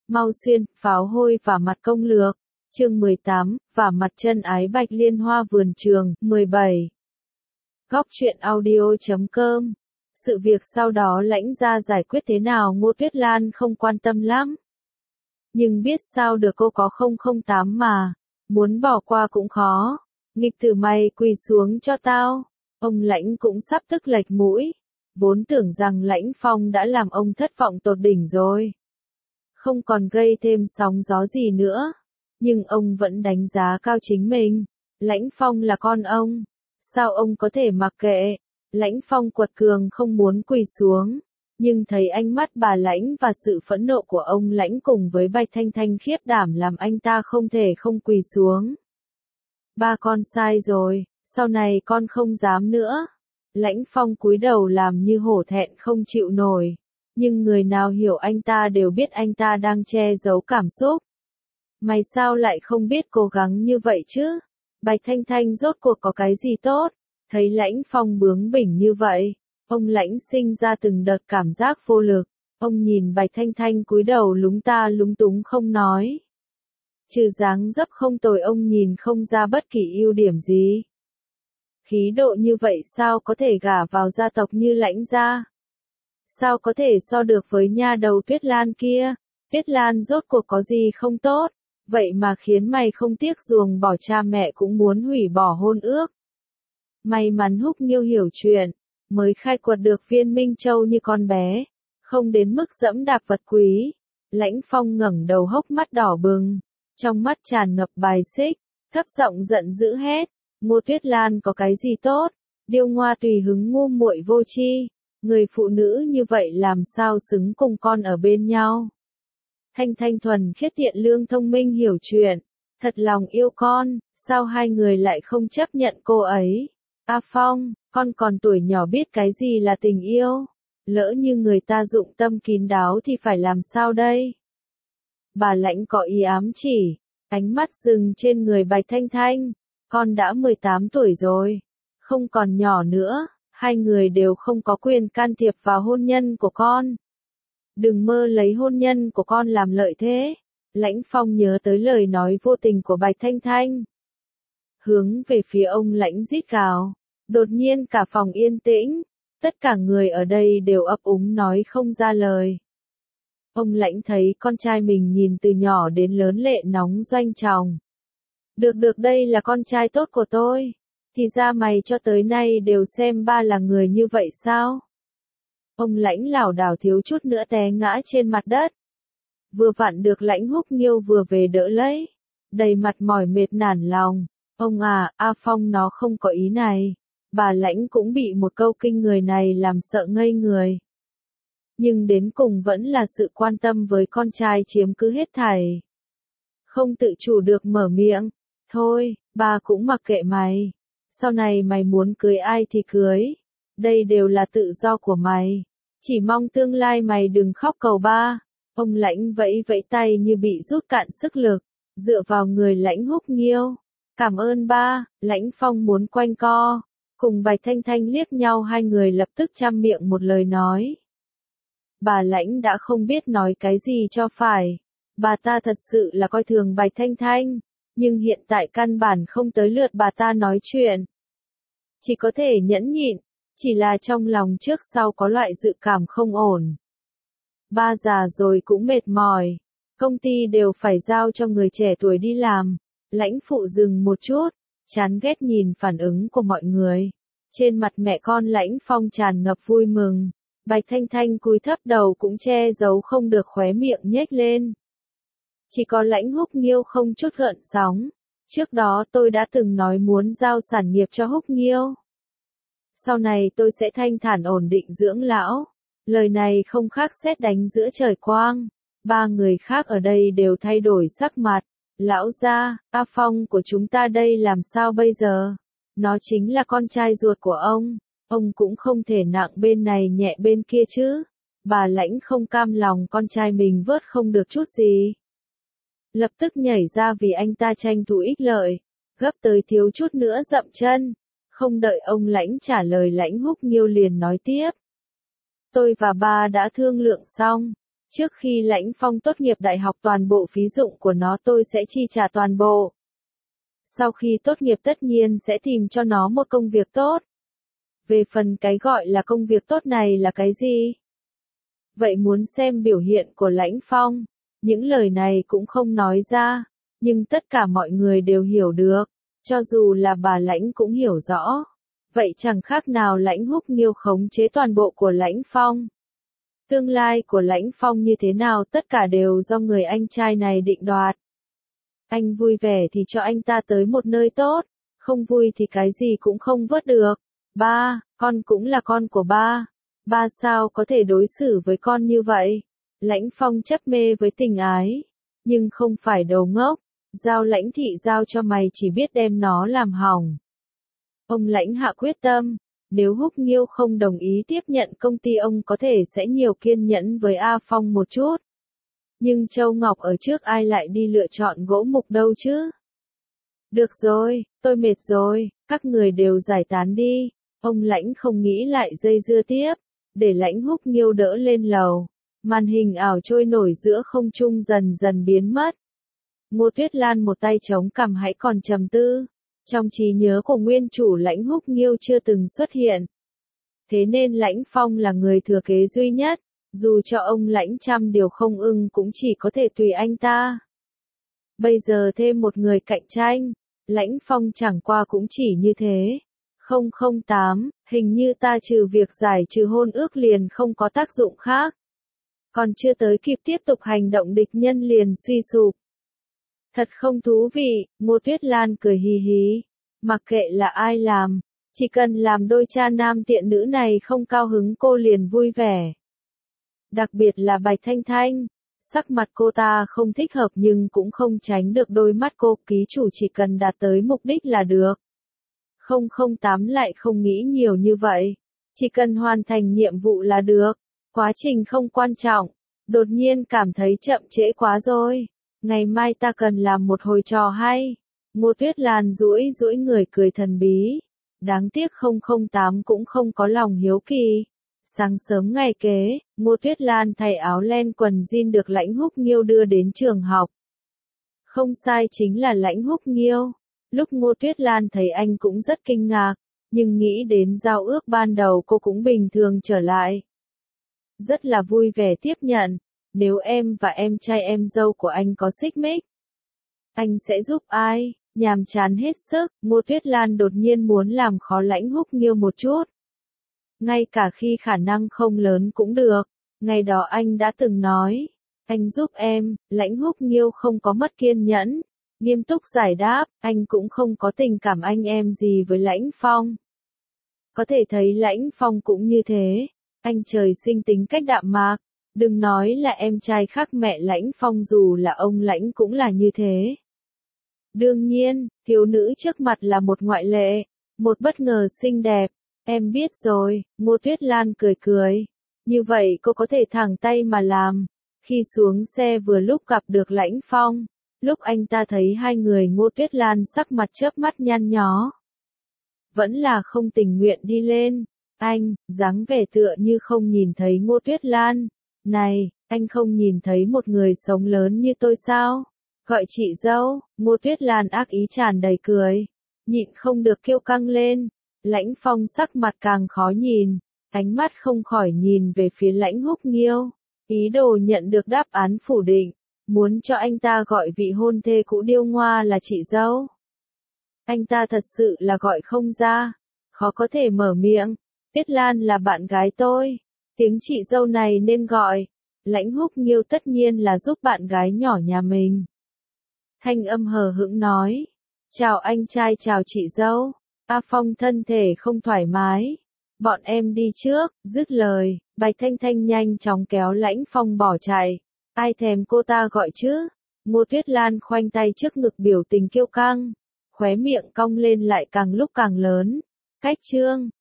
Mau xuyên, pháo hôi và mặt công lược. Chương 18, và mặt chân ái bạch liên hoa vườn trường, 17. Góc truyện audio.com. Sự việc sau đó lãnh gia giải quyết thế nào Ngô Tuyết Lan không quan tâm lắm. Nhưng biết sao được, cô có 008 mà. Muốn bỏ qua cũng khó. Nghịch tử mày quỳ xuống cho tao. Ông lãnh cũng sắp tức lệch mũi. Vốn tưởng rằng Lãnh Phong đã làm ông thất vọng tột đỉnh rồi. Không còn gây thêm sóng gió gì nữa. Nhưng ông vẫn đánh giá cao chính mình. Lãnh Phong là con ông. Sao ông có thể mặc kệ? Lãnh Phong quật cường không muốn quỳ xuống. Nhưng thấy ánh mắt bà Lãnh và sự phẫn nộ của ông Lãnh cùng với Bạch Thanh Thanh khiếp đảm làm anh ta không thể không quỳ xuống. Ba con sai rồi, sau này con không dám nữa. Lãnh Phong cúi đầu làm như hổ thẹn không chịu nổi. Nhưng người nào hiểu anh ta đều biết anh ta đang che giấu cảm xúc. Mày sao lại không biết cố gắng như vậy chứ? Bạch Thanh Thanh rốt cuộc có cái gì tốt? Thấy Lãnh Phong bướng bỉnh như vậy, ông Lãnh sinh ra từng đợt cảm giác vô lực. Ông nhìn Bạch Thanh Thanh cúi đầu lúng ta lúng túng không nói. Trừ dáng dấp không tồi, ông nhìn không ra bất kỳ ưu điểm gì. Khí độ như vậy sao có thể gả vào gia tộc như Lãnh gia? Sao có thể so được với nha đầu Tuyết Lan kia? Tuyết Lan rốt cuộc có gì không tốt? Vậy mà khiến mày không tiếc ruồng bỏ cha mẹ cũng muốn hủy bỏ hôn ước. May mắn Húc Nghiêu hiểu chuyện, mới khai quật được viên Minh Châu như con bé, không đến mức dẫm đạp vật quý. Lãnh Phong ngẩng đầu hốc mắt đỏ bừng, trong mắt tràn ngập bài xích, thấp giọng giận dữ hét, Ngô Tuyết Lan có cái gì tốt? Điêu ngoa tùy hứng ngu muội vô tri, người phụ nữ như vậy làm sao xứng cùng con ở bên nhau? Thanh Thanh thuần khiết tiện lương thông minh hiểu chuyện, thật lòng yêu con, sao hai người lại không chấp nhận cô ấy? A Phong, con còn tuổi nhỏ biết cái gì là tình yêu? Lỡ như người ta dụng tâm kín đáo thì phải làm sao đây? Bà Lãnh có ý ám chỉ, ánh mắt dừng trên người Bạch Thanh Thanh, con đã 18 tuổi rồi, không còn nhỏ nữa, hai người đều không có quyền can thiệp vào hôn nhân của con. Đừng mơ lấy hôn nhân của con làm lợi thế. Lãnh Phong nhớ tới lời nói vô tình của Bạch Thanh Thanh. Hướng về phía ông Lãnh rít gào. Đột nhiên cả phòng yên tĩnh. Tất cả người ở đây đều ấp úng nói không ra lời. Ông Lãnh thấy con trai mình nhìn từ nhỏ đến lớn lệ nóng doanh tròng. Được đây là con trai tốt của tôi. Thì ra mày cho tới nay đều xem ba là người như vậy sao? Ông Lãnh lảo đảo thiếu chút nữa té ngã trên mặt đất. Vừa vặn được Lãnh Húc Nghiêu vừa về đỡ lấy. Đầy mặt mỏi mệt nản lòng. Ông à, A Phong nó không có ý này. Bà Lãnh cũng bị một câu kinh người này làm sợ ngây người. Nhưng đến cùng vẫn là sự quan tâm với con trai chiếm cứ hết thảy. Không tự chủ được mở miệng. Thôi, bà cũng mặc kệ mày. Sau này mày muốn cưới ai thì cưới. Đây đều là tự do của mày. Chỉ mong tương lai mày đừng khóc cầu ba. Ông Lãnh vẫy vẫy tay như bị rút cạn sức lực, dựa vào người Lãnh Húc Nghiêu. Cảm ơn ba. Lãnh Phong muốn quanh co. Cùng Bạch Thanh Thanh liếc nhau, hai người lập tức chăm miệng một lời nói. Bà Lãnh đã không biết nói cái gì cho phải. Bà ta thật sự là coi thường Bạch Thanh Thanh, nhưng hiện tại căn bản không tới lượt bà ta nói chuyện. Chỉ có thể nhẫn nhịn, chỉ là trong lòng trước sau có loại dự cảm không ổn. Ba già rồi cũng mệt mỏi, công ty đều phải giao cho người trẻ tuổi đi làm. Lãnh Phụ dừng một chút, chán ghét nhìn phản ứng của mọi người. Trên mặt mẹ con Lãnh Phong tràn ngập vui mừng. Bạch Thanh Thanh cúi thấp đầu cũng che giấu không được khóe miệng nhếch lên. Chỉ có Lãnh Húc Nghiêu không chút gợn sóng. Trước đó tôi đã từng nói muốn giao sản nghiệp cho Húc Nghiêu. Sau này tôi sẽ thanh thản ổn định dưỡng lão. Lời này không khác sét đánh giữa trời quang. Ba người khác ở đây đều thay đổi sắc mặt. Lão gia, A Phong của chúng ta đây làm sao bây giờ? Nó chính là con trai ruột của ông cũng không thể nặng bên này nhẹ bên kia chứ. Bà Lãnh không cam lòng con trai mình vớt không được chút gì. Lập tức nhảy ra vì anh ta tranh thủ ích lợi, gấp tới thiếu chút nữa dậm chân. Không đợi ông Lãnh trả lời, Lãnh Húc Nghiêu liền nói tiếp. Tôi và ba đã thương lượng xong, Trước khi Lãnh Phong tốt nghiệp đại học toàn bộ phí dụng của nó tôi sẽ chi trả toàn bộ. Sau khi tốt nghiệp tất nhiên sẽ tìm cho nó một công việc tốt. Về phần cái gọi là công việc tốt này là cái gì? Vậy muốn xem biểu hiện của Lãnh Phong, những lời này cũng không nói ra, nhưng tất cả mọi người đều hiểu được, cho dù là bà Lãnh cũng hiểu rõ. Vậy chẳng khác nào Lãnh Húc Nghiêu khống chế toàn bộ của Lãnh Phong. Tương lai của Lãnh Phong như thế nào tất cả đều do người anh trai này định đoạt. Anh vui vẻ thì cho anh ta tới một nơi tốt, không vui thì cái gì cũng không vớt được. Ba, con cũng là con của ba. Ba sao có thể đối xử với con như vậy? Lãnh Phong chấp mê với tình ái, nhưng không phải đầu ngốc. Giao Lãnh thị giao cho mày chỉ biết đem nó làm hỏng. Ông Lãnh hạ quyết tâm, nếu Húc Nghiêu không đồng ý tiếp nhận công ty ông có thể sẽ nhiều kiên nhẫn với A Phong một chút. Nhưng Châu Ngọc ở trước ai lại đi lựa chọn gỗ mục đâu chứ? Được rồi, tôi mệt rồi, các người đều giải tán đi. Ông Lãnh không nghĩ lại dây dưa tiếp, để Lãnh Húc Nghiêu đỡ lên lầu. Màn hình ảo trôi nổi giữa không trung dần dần biến mất. Ngô Tuyết Lan một tay chống cằm hãy còn trầm tư. Trong trí nhớ của nguyên chủ Lãnh Húc Nghiêu chưa từng xuất hiện. Thế nên Lãnh Phong là người thừa kế duy nhất, dù cho ông Lãnh trăm điều không ưng cũng chỉ có thể tùy anh ta. Bây giờ thêm một người cạnh tranh, Lãnh Phong chẳng qua cũng chỉ như thế. 008, hình như ta trừ việc giải trừ hôn ước liền không có tác dụng khác. Còn chưa tới kịp tiếp tục hành động địch nhân liền suy sụp. Thật không thú vị, Ngô Tuyết Lan cười hì hí. Mặc kệ là ai làm, chỉ cần làm đôi cha nam tiện nữ này không cao hứng cô liền vui vẻ. Đặc biệt là Bạch Thanh Thanh, sắc mặt cô ta không thích hợp nhưng cũng không tránh được đôi mắt cô. Ký chủ chỉ cần đạt tới mục đích là được. 008 lại không nghĩ nhiều như vậy, chỉ cần hoàn thành nhiệm vụ là được. Quá trình không quan trọng, đột nhiên cảm thấy chậm trễ quá rồi. Ngày mai ta cần làm một hồi trò hay. Ngô Tuyết Lan duỗi người cười thần bí. Đáng tiếc 008 cũng không có lòng hiếu kỳ. Sáng sớm ngày kế, Ngô Tuyết Lan thay áo len quần jean được Lãnh Húc Nghiêu đưa đến trường học. Không sai chính là Lãnh Húc Nghiêu. Lúc Ngô Tuyết Lan thấy anh cũng rất kinh ngạc, nhưng nghĩ đến giao ước ban đầu cô cũng bình thường trở lại. Rất là vui vẻ tiếp nhận. Nếu em và em trai em dâu của anh có xích mích, anh sẽ giúp ai? Nhàm chán hết sức, Ngô Tuyết Lan đột nhiên muốn làm khó Lãnh Húc Nghiêu một chút. Ngay cả khi khả năng không lớn cũng được. Ngày đó anh đã từng nói, anh giúp em. Lãnh Húc Nghiêu không có mất kiên nhẫn, nghiêm túc giải đáp, anh cũng không có tình cảm anh em gì với Lãnh Phong. Có thể thấy Lãnh Phong cũng như thế, anh trời sinh tính cách đạm mạc. Đừng nói là em trai khác mẹ Lãnh Phong, dù là ông Lãnh cũng là như thế. Đương nhiên, thiếu nữ trước mặt là một ngoại lệ, một bất ngờ xinh đẹp. Em biết rồi, Ngô Tuyết Lan cười cười. Như vậy cô có thể thẳng tay mà làm. Khi xuống xe vừa lúc gặp được Lãnh Phong. Lúc anh ta thấy hai người Ngô Tuyết Lan sắc mặt chớp mắt nhăn nhó. Vẫn là không tình nguyện đi lên. Anh, dáng vẻ tựa như không nhìn thấy Ngô Tuyết Lan. Này, anh không nhìn thấy một người sống lớn như tôi sao? Gọi chị dâu. Ngô Tuyết Lan ác ý tràn đầy cười. Nhịn không được kêu căng lên. Lãnh Phong sắc mặt càng khó nhìn. Ánh mắt không khỏi nhìn về phía Lãnh Húc Nghiêu. Ý đồ nhận được đáp án phủ định. Muốn cho anh ta gọi vị hôn thê cũ điêu ngoa là chị dâu. Anh ta thật sự là gọi không ra. Khó có thể mở miệng. Tuyết Lan là bạn gái tôi. Tiếng chị dâu này nên gọi. Lãnh Húc Nghiêu tất nhiên là giúp bạn gái nhỏ nhà mình. Thanh âm hờ hững nói. Chào anh trai, chào chị dâu. A Phong thân thể không thoải mái. Bọn em đi trước. Dứt lời, Bạch Thanh Thanh nhanh chóng kéo Lãnh Phong bỏ chạy. Ai thèm cô ta gọi chứ? Ngô Tuyết Lan khoanh tay trước ngực biểu tình kiêu căng. Khóe miệng cong lên lại càng lúc càng lớn. Cách chương